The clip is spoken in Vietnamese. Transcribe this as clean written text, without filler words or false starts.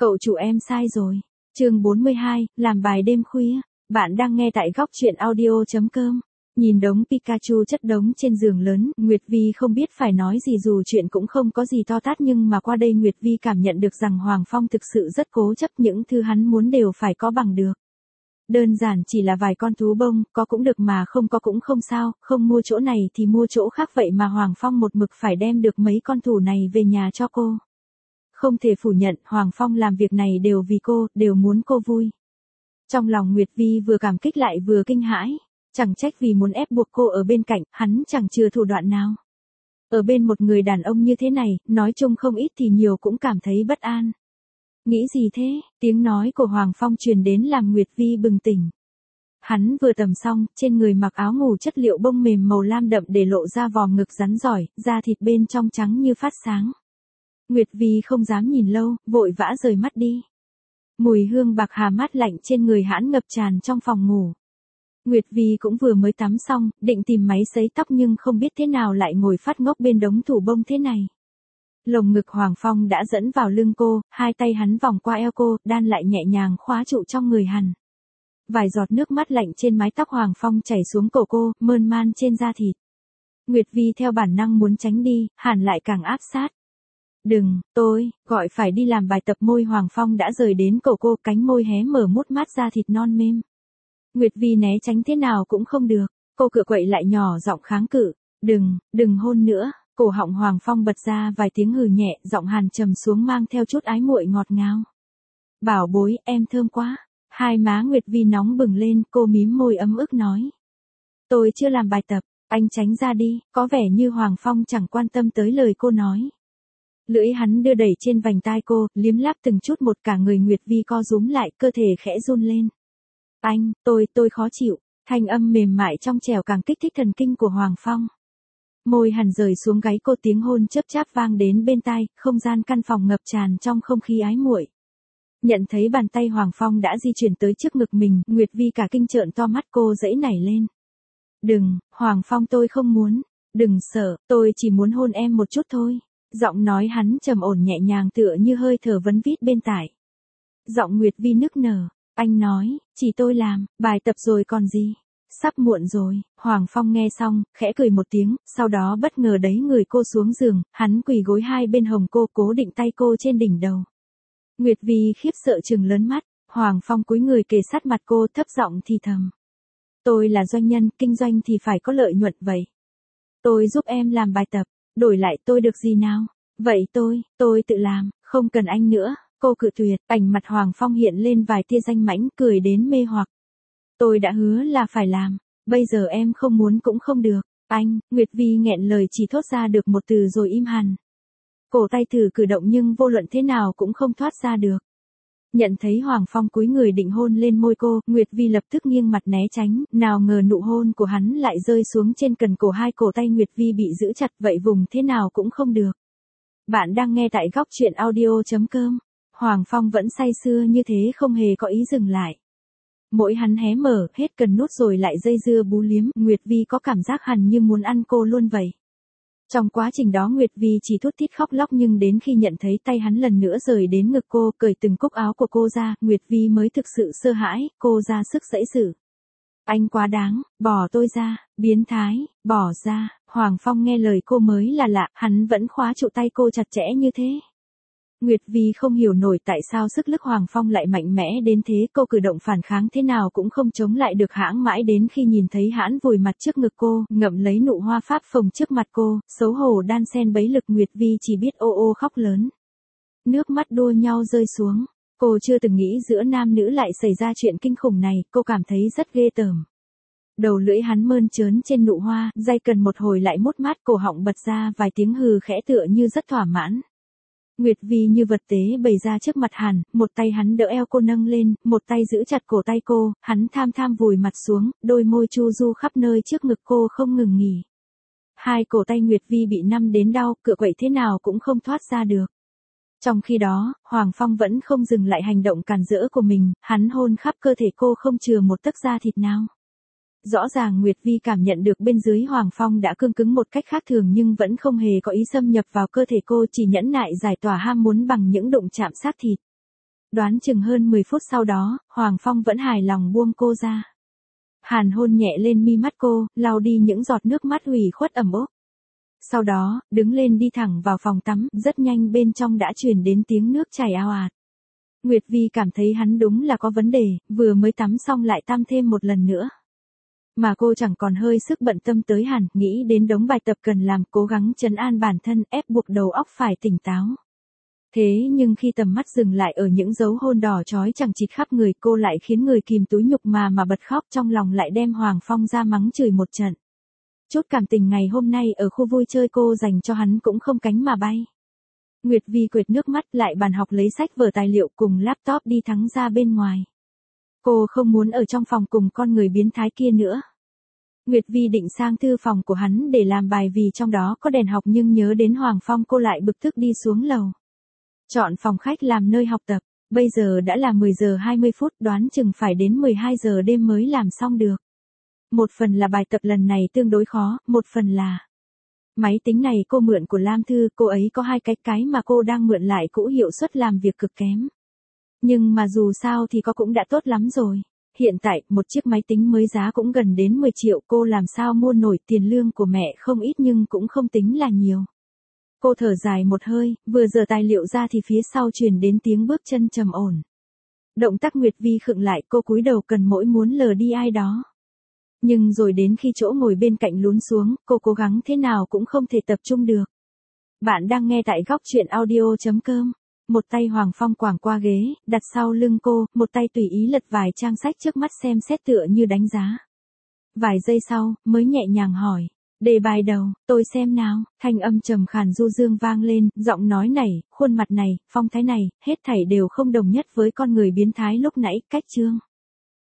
Cậu chủ em sai rồi. Chương 42, làm bài đêm khuya. Bạn đang nghe tại góc truyện audio.com. Nhìn đống Pikachu chất đống trên giường lớn, Nguyệt Vi không biết phải nói gì dù chuyện cũng không có gì to tát nhưng mà qua đây Nguyệt Vi cảm nhận được rằng Hoàng Phong thực sự rất cố chấp, những thứ hắn muốn đều phải có bằng được. Đơn giản chỉ là vài con thú bông, có cũng được mà không có cũng không sao, không mua chỗ này thì mua chỗ khác, vậy mà Hoàng Phong một mực phải đem được mấy con thú này về nhà cho cô. Không thể phủ nhận, Hoàng Phong làm việc này đều vì cô, đều muốn cô vui. Trong lòng Nguyệt Vi vừa cảm kích lại vừa kinh hãi. Chẳng trách vì muốn ép buộc cô ở bên cạnh, hắn chẳng chừa thủ đoạn nào. Ở bên một người đàn ông như thế này, nói chung không ít thì nhiều cũng cảm thấy bất an. Nghĩ gì thế? Tiếng nói của Hoàng Phong truyền đến làm Nguyệt Vi bừng tỉnh. Hắn vừa tầm xong, trên người mặc áo ngủ chất liệu bông mềm màu lam đậm để lộ ra vòm ngực rắn giỏi, da thịt bên trong trắng như phát sáng. Nguyệt Vi không dám nhìn lâu, vội vã rời mắt đi. Mùi hương bạc hà mát lạnh trên người hắn ngập tràn trong phòng ngủ. Nguyệt Vi cũng vừa mới tắm xong, định tìm máy sấy tóc nhưng không biết thế nào lại ngồi phát ngốc bên đống thủ bông thế này. Lồng ngực Hoàng Phong đã dẫn vào lưng cô, hai tay hắn vòng qua eo cô, đan lại nhẹ nhàng khóa trụ trong người hắn. Vài giọt nước mắt lạnh trên mái tóc Hoàng Phong chảy xuống cổ cô, mơn man trên da thịt. Nguyệt Vi theo bản năng muốn tránh đi, hẳn lại càng áp sát. Đừng, tôi, gọi phải đi làm bài tập. Môi Hoàng Phong đã rời đến cổ cô, cánh môi hé mở mút mát da thịt non mềm. Nguyệt Vi né tránh thế nào cũng không được, cô cựa quậy lại nhỏ giọng kháng cự, đừng hôn nữa. Cổ họng Hoàng Phong bật ra vài tiếng hừ nhẹ, giọng hàn trầm xuống mang theo chút ái muội ngọt ngào. Bảo bối, em thơm quá. Hai má Nguyệt Vi nóng bừng lên, cô mím môi ấm ức nói. Tôi chưa làm bài tập, anh tránh ra đi, có vẻ như Hoàng Phong chẳng quan tâm tới lời cô nói. Lưỡi hắn đưa đẩy trên vành tai cô, liếm láp từng chút một, cả người Nguyệt Vi co rúm lại, cơ thể khẽ run lên. Anh, tôi khó chịu, thanh âm mềm mại trong trẻo càng kích thích thần kinh của Hoàng Phong. Môi hằn rời xuống gáy cô, tiếng hôn chớp cháp vang đến bên tai, không gian căn phòng ngập tràn trong không khí ái muội. Nhận thấy bàn tay Hoàng Phong đã di chuyển tới trước ngực mình, Nguyệt Vi cả kinh trợn to mắt, cô giãy nảy lên. Đừng, Hoàng Phong, tôi không muốn, đừng sợ, tôi chỉ muốn hôn em một chút thôi. Giọng nói hắn trầm ổn nhẹ nhàng tựa như hơi thở vấn vít bên tai. Giọng Nguyệt Vi nức nở. Anh nói, chỉ tôi làm, bài tập rồi còn gì. Sắp muộn rồi. Hoàng Phong nghe xong, khẽ cười một tiếng, sau đó bất ngờ đẩy người cô xuống giường, hắn quỳ gối hai bên hông cô, cố định tay cô trên đỉnh đầu. Nguyệt Vi khiếp sợ trừng lớn mắt, Hoàng Phong cúi người kề sát mặt cô, thấp giọng thì thầm. Tôi là doanh nhân, kinh doanh thì phải có lợi nhuận vậy. Tôi giúp em làm bài tập, đổi lại tôi được gì nào? Vậy tôi tự làm, không cần anh nữa. Cô cự tuyệt, ảnh mặt Hoàng Phong hiện lên vài tia danh mãnh, cười đến mê hoặc. Tôi đã hứa là phải làm, bây giờ em không muốn cũng không được. Anh, Nguyệt Vi nghẹn lời chỉ thốt ra được một từ rồi im hẳn. Cổ tay thử cử động nhưng vô luận thế nào cũng không thoát ra được. Nhận thấy Hoàng Phong cúi người định hôn lên môi cô, Nguyệt Vi lập tức nghiêng mặt né tránh, nào ngờ nụ hôn của hắn lại rơi xuống trên cần cổ, hai cổ tay Nguyệt Vi bị giữ chặt, vậy vùng thế nào cũng không được. Bạn đang nghe tại góc truyện audio.com. Hoàng Phong vẫn say sưa như thế, không hề có ý dừng lại. Mỗi hắn hé mở, hết cần nút rồi lại dây dưa bú liếm, Nguyệt Vi có cảm giác hằn như muốn ăn cô luôn vậy. Trong quá trình đó Nguyệt Vi chỉ thút thít khóc lóc, nhưng đến khi nhận thấy tay hắn lần nữa rời đến ngực cô, cởi từng cúc áo của cô ra, Nguyệt Vi mới thực sự sợ hãi, cô ra sức giãy giụa. Anh quá đáng, bỏ tôi ra, biến thái, bỏ ra. Hoàng Phong nghe lời cô mới là lạ, hắn vẫn khóa trụ tay cô chặt chẽ như thế. Nguyệt Vi không hiểu nổi tại sao sức lực Hoàng Phong lại mạnh mẽ đến thế, cô cử động phản kháng thế nào cũng không chống lại được hãng, mãi đến khi nhìn thấy hắn vùi mặt trước ngực cô, ngậm lấy nụ hoa pháp phồng trước mặt cô, xấu hổ đan xen bấy lực, Nguyệt Vi chỉ biết ô ô khóc lớn. Nước mắt đua nhau rơi xuống, cô chưa từng nghĩ giữa nam nữ lại xảy ra chuyện kinh khủng này, cô cảm thấy rất ghê tởm. Đầu lưỡi hắn mơn trớn trên nụ hoa, day cần một hồi lại mút mát, cổ họng bật ra vài tiếng hừ khẽ tựa như rất thỏa mãn. Nguyệt Vi như vật tế bày ra trước mặt hắn, một tay hắn đỡ eo cô nâng lên, một tay giữ chặt cổ tay cô, hắn tham tham vùi mặt xuống, đôi môi chu du khắp nơi trước ngực cô không ngừng nghỉ. Hai cổ tay Nguyệt Vi bị nắm đến đau, cựa quậy thế nào cũng không thoát ra được. Trong khi đó, Hoàng Phong vẫn không dừng lại hành động càn rỡ của mình, hắn hôn khắp cơ thể cô không chừa một tấc da thịt nào. Rõ ràng Nguyệt Vi cảm nhận được bên dưới Hoàng Phong đã cương cứng một cách khác thường nhưng vẫn không hề có ý xâm nhập vào cơ thể cô, chỉ nhẫn nại giải tỏa ham muốn bằng những đụng chạm xác thịt. Đoán chừng hơn 10 phút sau đó, Hoàng Phong vẫn hài lòng buông cô ra. Hàn hôn nhẹ lên mi mắt cô, lau đi những giọt nước mắt ủy khuất ẩm ướt. Sau đó, đứng lên đi thẳng vào phòng tắm, rất nhanh bên trong đã truyền đến tiếng nước chảy ào ạt. Nguyệt Vi cảm thấy hắn đúng là có vấn đề, vừa mới tắm xong lại tắm thêm một lần nữa. Mà cô chẳng còn hơi sức bận tâm tới hẳn, nghĩ đến đống bài tập cần làm, cố gắng trấn an bản thân, ép buộc đầu óc phải tỉnh táo. Thế nhưng khi tầm mắt dừng lại ở những dấu hôn đỏ chói chằng chịt khắp người, cô lại khiến người kìm túi nhục mà bật khóc, trong lòng lại đem Hoàng Phong ra mắng chửi một trận. Chút cảm tình ngày hôm nay ở khu vui chơi cô dành cho hắn cũng không cánh mà bay. Nguyệt Vi quệt nước mắt, lại bàn học lấy sách vở tài liệu cùng laptop đi thắng ra bên ngoài. Cô không muốn ở trong phòng cùng con người biến thái kia nữa. Nguyệt Vi định sang thư phòng của hắn để làm bài vì trong đó có đèn học, nhưng nhớ đến Hoàng Phong cô lại bực tức đi xuống lầu. Chọn phòng khách làm nơi học tập, bây giờ đã là 10 giờ 20 phút, đoán chừng phải đến 12 giờ đêm mới làm xong được. Một phần là bài tập lần này tương đối khó, một phần là máy tính này cô mượn của Lam Thư, cô ấy có hai cái mà cô đang mượn lại cũ, hiệu suất làm việc cực kém. Nhưng mà dù sao thì có cũng đã tốt lắm rồi. Hiện tại, một chiếc máy tính mới giá cũng gần đến 10 triệu, cô làm sao mua nổi, tiền lương của mẹ không ít nhưng cũng không tính là nhiều. Cô thở dài một hơi, vừa dở tài liệu ra thì phía sau truyền đến tiếng bước chân trầm ổn. Động tác Nguyệt Vi khựng lại, cô cúi đầu cần mỗi muốn lờ đi ai đó. Nhưng rồi đến khi chỗ ngồi bên cạnh lún xuống, cô cố gắng thế nào cũng không thể tập trung được. Bạn đang nghe tại góc truyện audio.com. Một tay Hoàng Phong quàng qua ghế, đặt sau lưng cô, một tay tùy ý lật vài trang sách trước mắt xem xét tựa như đánh giá. Vài giây sau, mới nhẹ nhàng hỏi. Đề bài đầu, tôi xem nào, thanh âm trầm khàn du dương vang lên, giọng nói này, khuôn mặt này, phong thái này, hết thảy đều không đồng nhất với con người biến thái lúc nãy, cách chương.